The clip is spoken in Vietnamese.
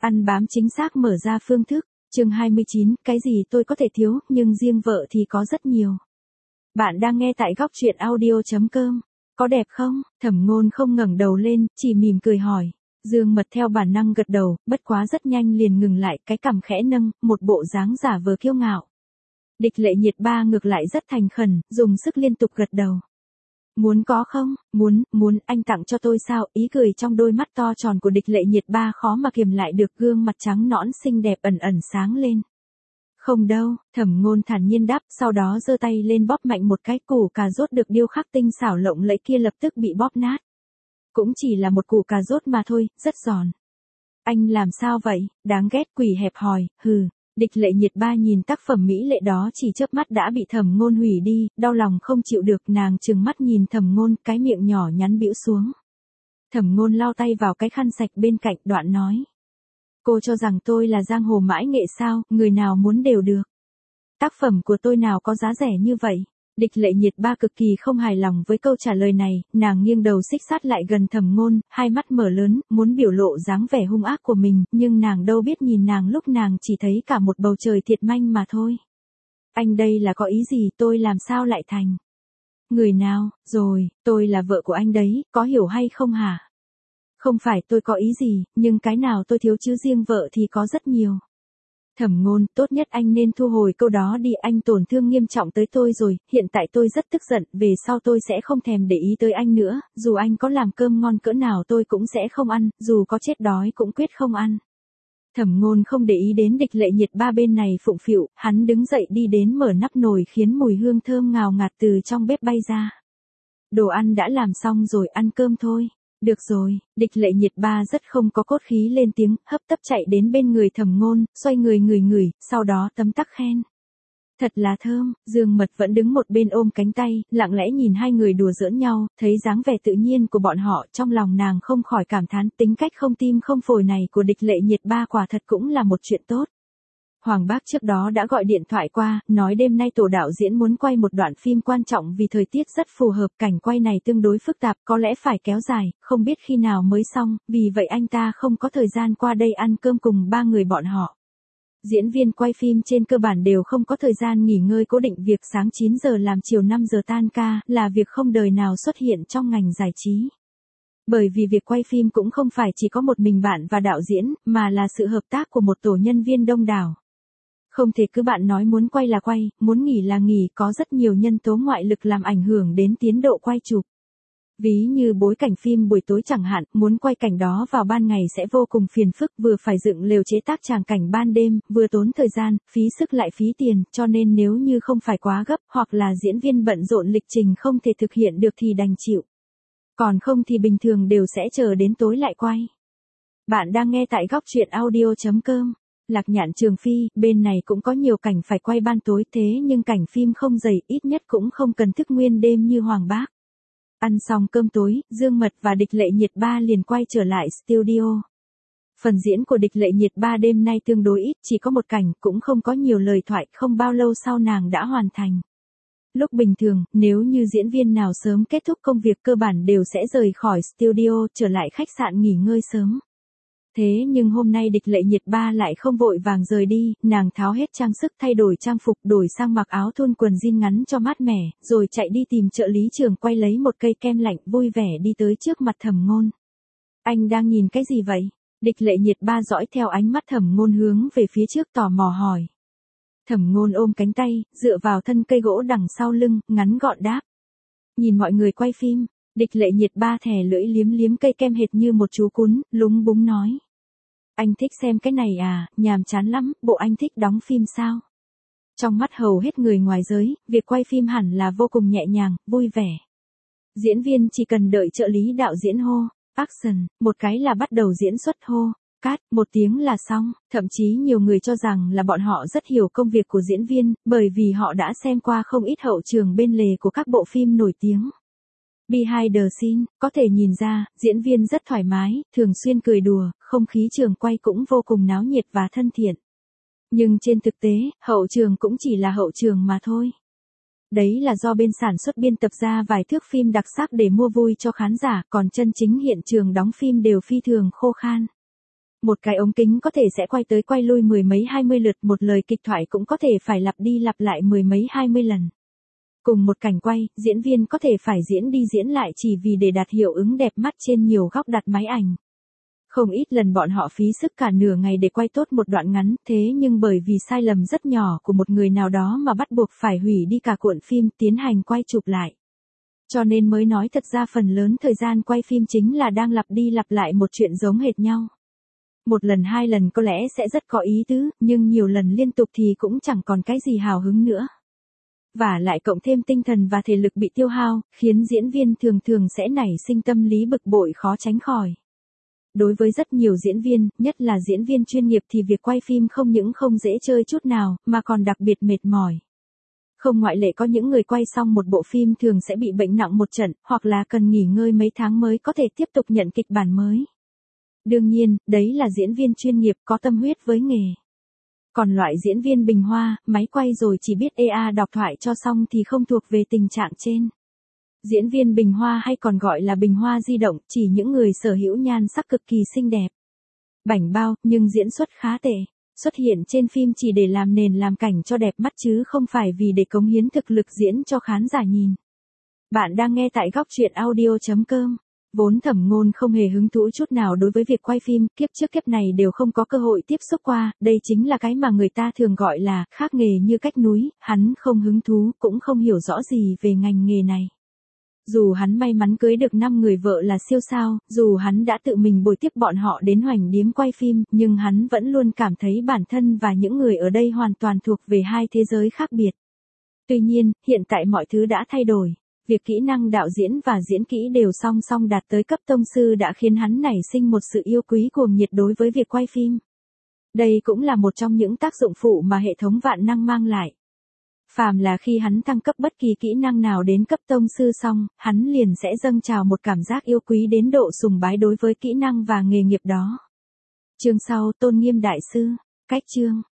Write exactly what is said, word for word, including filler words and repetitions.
Ăn bám chính xác mở ra phương thức, chương hai mươi chín, cái gì tôi có thể thiếu, nhưng riêng vợ thì có rất nhiều. Bạn đang nghe tại góc truyện audio chấm com. Có đẹp không? Thẩm Ngôn không ngẩng đầu lên, chỉ mỉm cười hỏi. Dương Mật theo bản năng gật đầu, bất quá rất nhanh liền ngừng lại, cái cằm khẽ nâng, một bộ dáng giả vờ kiêu ngạo. Địch Lệ Nhiệt ba ngược lại rất thành khẩn, dùng sức liên tục gật đầu. Muốn có không? Muốn, muốn, anh tặng cho tôi sao? Ý cười trong đôi mắt to tròn của Địch Lệ Nhiệt ba khó mà kiềm lại được, gương mặt trắng nõn xinh đẹp ẩn ẩn sáng lên. Không đâu, Thẩm Ngôn thản nhiên đáp, sau đó giơ tay lên bóp mạnh một cái, củ cà rốt được điêu khắc tinh xảo lộng lẫy kia lập tức bị bóp nát. Cũng chỉ là một củ cà rốt mà thôi, rất giòn. Anh làm sao vậy? Đáng ghét, quỷ hẹp hòi, hừ. Địch Lệ Nhiệt ba nhìn tác phẩm mỹ lệ đó chỉ chớp mắt đã bị Thẩm Ngôn hủy đi, đau lòng không chịu được, nàng trừng mắt nhìn Thẩm Ngôn, cái miệng nhỏ nhắn bĩu xuống. Thẩm Ngôn lau tay vào cái khăn sạch bên cạnh, đoạn nói. Cô cho rằng tôi là giang hồ mãi nghệ sao, người nào muốn đều được. Tác phẩm của tôi nào có giá rẻ như vậy? Địch Lệ Nhiệt ba cực kỳ không hài lòng với câu trả lời này, nàng nghiêng đầu xích sát lại gần Thẩm Ngôn, hai mắt mở lớn, muốn biểu lộ dáng vẻ hung ác của mình, nhưng nàng đâu biết nhìn nàng lúc nàng chỉ thấy cả một bầu trời thiệt manh mà thôi. Anh đây là có ý gì, tôi làm sao lại thành? Người nào, rồi, tôi là vợ của anh đấy, có hiểu hay không hả? Không phải tôi có ý gì, nhưng cái nào tôi thiếu chứ riêng vợ thì có rất nhiều. Thẩm Ngôn, tốt nhất anh nên thu hồi câu đó đi, anh tổn thương nghiêm trọng tới tôi rồi, hiện tại tôi rất tức giận, về sau tôi sẽ không thèm để ý tới anh nữa, dù anh có làm cơm ngon cỡ nào tôi cũng sẽ không ăn, dù có chết đói cũng quyết không ăn. Thẩm Ngôn không để ý đến Địch Lệ Nhiệt ba bên này phụng phịu, hắn đứng dậy đi đến mở nắp nồi khiến mùi hương thơm ngào ngạt từ trong bếp bay ra. Đồ ăn đã làm xong rồi, ăn cơm thôi. Được rồi, Địch Lệ Nhiệt ba rất không có cốt khí lên tiếng, hấp tấp chạy đến bên người Thẩm Ngôn, xoay người ngửi ngửi, sau đó tấm tắc khen. Thật là thơm, Dương Mật vẫn đứng một bên ôm cánh tay, lặng lẽ nhìn hai người đùa giỡn nhau, thấy dáng vẻ tự nhiên của bọn họ, trong lòng nàng không khỏi cảm thán, tính cách không tim không phổi này của Địch Lệ Nhiệt ba quả thật cũng là một chuyện tốt. Hoàng Bác trước đó đã gọi điện thoại qua, nói đêm nay tổ đạo diễn muốn quay một đoạn phim quan trọng vì thời tiết rất phù hợp, cảnh quay này tương đối phức tạp, có lẽ phải kéo dài, không biết khi nào mới xong, vì vậy anh ta không có thời gian qua đây ăn cơm cùng ba người bọn họ. Diễn viên quay phim trên cơ bản đều không có thời gian nghỉ ngơi cố định, việc sáng chín giờ làm chiều năm giờ tan ca, là việc không đời nào xuất hiện trong ngành giải trí. Bởi vì việc quay phim cũng không phải chỉ có một mình bạn và đạo diễn, mà là sự hợp tác của một tổ nhân viên đông đảo. Không thể cứ bạn nói muốn quay là quay, muốn nghỉ là nghỉ, có rất nhiều nhân tố ngoại lực làm ảnh hưởng đến tiến độ quay chụp. Ví như bối cảnh phim buổi tối chẳng hạn, muốn quay cảnh đó vào ban ngày sẽ vô cùng phiền phức, vừa phải dựng lều chế tác tràng cảnh ban đêm, vừa tốn thời gian, phí sức lại phí tiền, cho nên nếu như không phải quá gấp, hoặc là diễn viên bận rộn lịch trình không thể thực hiện được thì đành chịu. Còn không thì bình thường đều sẽ chờ đến tối lại quay. Bạn đang nghe tại góc truyện audio chấm com. Lạc Nhạn Trường Phi, bên này cũng có nhiều cảnh phải quay ban tối, thế nhưng cảnh phim không dày, ít nhất cũng không cần thức nguyên đêm như Hoàng Bác. Ăn xong cơm tối, Dương Mật và Địch Lệ Nhiệt ba liền quay trở lại studio. Phần diễn của Địch Lệ Nhiệt ba đêm nay tương đối ít, chỉ có một cảnh, cũng không có nhiều lời thoại, không bao lâu sau nàng đã hoàn thành. Lúc bình thường, nếu như diễn viên nào sớm kết thúc công việc cơ bản đều sẽ rời khỏi studio, trở lại khách sạn nghỉ ngơi sớm. Thế nhưng hôm nay Địch Lệ Nhiệt ba lại không vội vàng rời đi, nàng tháo hết trang sức, thay đổi trang phục, đổi sang mặc áo thun quần jean ngắn cho mát mẻ, rồi chạy đi tìm trợ lý Trường quay lấy một cây kem lạnh, vui vẻ đi tới trước mặt Thẩm Ngôn. Anh đang nhìn cái gì vậy? Địch Lệ Nhiệt ba dõi theo ánh mắt Thẩm Ngôn hướng về phía trước tò mò hỏi. Thẩm Ngôn ôm cánh tay, dựa vào thân cây gỗ đằng sau lưng, ngắn gọn đáp. Nhìn mọi người quay phim. Địch Lệ Nhiệt ba thè lưỡi liếm liếm cây kem hệt như một chú cún, lúng búng nói. Anh thích xem cái này à, nhàm chán lắm, bộ anh thích đóng phim sao? Trong mắt hầu hết người ngoài giới, việc quay phim hẳn là vô cùng nhẹ nhàng, vui vẻ. Diễn viên chỉ cần đợi trợ lý đạo diễn hô, action, một cái là bắt đầu diễn xuất hô, cắt, một tiếng là xong, thậm chí nhiều người cho rằng là bọn họ rất hiểu công việc của diễn viên, bởi vì họ đã xem qua không ít hậu trường bên lề của các bộ phim nổi tiếng. Behind the scene, có thể nhìn ra, diễn viên rất thoải mái, thường xuyên cười đùa, không khí trường quay cũng vô cùng náo nhiệt và thân thiện. Nhưng trên thực tế, hậu trường cũng chỉ là hậu trường mà thôi. Đấy là do bên sản xuất biên tập ra vài thước phim đặc sắc để mua vui cho khán giả, còn chân chính hiện trường đóng phim đều phi thường khô khan. Một cái ống kính có thể sẽ quay tới quay lui mười mấy hai mươi lượt, một lời kịch thoại cũng có thể phải lặp đi lặp lại mười mấy hai mươi lần. Cùng một cảnh quay, diễn viên có thể phải diễn đi diễn lại chỉ vì để đạt hiệu ứng đẹp mắt trên nhiều góc đặt máy ảnh. Không ít lần bọn họ phí sức cả nửa ngày để quay tốt một đoạn ngắn, thế nhưng bởi vì sai lầm rất nhỏ của một người nào đó mà bắt buộc phải hủy đi cả cuộn phim tiến hành quay chụp lại. Cho nên mới nói thật ra phần lớn thời gian quay phim chính là đang lặp đi lặp lại một chuyện giống hệt nhau. Một lần hai lần có lẽ sẽ rất có ý tứ, nhưng nhiều lần liên tục thì cũng chẳng còn cái gì hào hứng nữa. Và lại cộng thêm tinh thần và thể lực bị tiêu hao, khiến diễn viên thường thường sẽ nảy sinh tâm lý bực bội khó tránh khỏi. Đối với rất nhiều diễn viên, nhất là diễn viên chuyên nghiệp thì việc quay phim không những không dễ chơi chút nào, mà còn đặc biệt mệt mỏi. Không ngoại lệ có những người quay xong một bộ phim thường sẽ bị bệnh nặng một trận, hoặc là cần nghỉ ngơi mấy tháng mới có thể tiếp tục nhận kịch bản mới. Đương nhiên, đấy là diễn viên chuyên nghiệp có tâm huyết với nghề. Còn loại diễn viên bình hoa, máy quay rồi chỉ biết ê a đọc thoại cho xong thì không thuộc về tình trạng trên. Diễn viên bình hoa hay còn gọi là bình hoa di động, chỉ những người sở hữu nhan sắc cực kỳ xinh đẹp, bảnh bao, nhưng diễn xuất khá tệ. Xuất hiện trên phim chỉ để làm nền làm cảnh cho đẹp mắt chứ không phải vì để cống hiến thực lực diễn cho khán giả nhìn. Bạn đang nghe tại góc truyện audio chấm com. Vốn Thẩm Ngôn không hề hứng thú chút nào đối với việc quay phim, kiếp trước kiếp này đều không có cơ hội tiếp xúc qua, đây chính là cái mà người ta thường gọi là khác nghề như cách núi, hắn không hứng thú, cũng không hiểu rõ gì về ngành nghề này. Dù hắn may mắn cưới được năm người vợ là siêu sao, dù hắn đã tự mình bồi tiếp bọn họ đến hoành điếm quay phim, nhưng hắn vẫn luôn cảm thấy bản thân và những người ở đây hoàn toàn thuộc về hai thế giới khác biệt. Tuy nhiên, hiện tại mọi thứ đã thay đổi. Việc kỹ năng đạo diễn và diễn kỹ đều song song đạt tới cấp tông sư đã khiến hắn nảy sinh một sự yêu quý cuồng nhiệt đối với việc quay phim. Đây cũng là một trong những tác dụng phụ mà hệ thống vạn năng mang lại. Phàm là khi hắn thăng cấp bất kỳ kỹ năng nào đến cấp tông sư xong, hắn liền sẽ dâng trào một cảm giác yêu quý đến độ sùng bái đối với kỹ năng và nghề nghiệp đó. Chương sau, tôn nghiêm đại sư. Cách chương.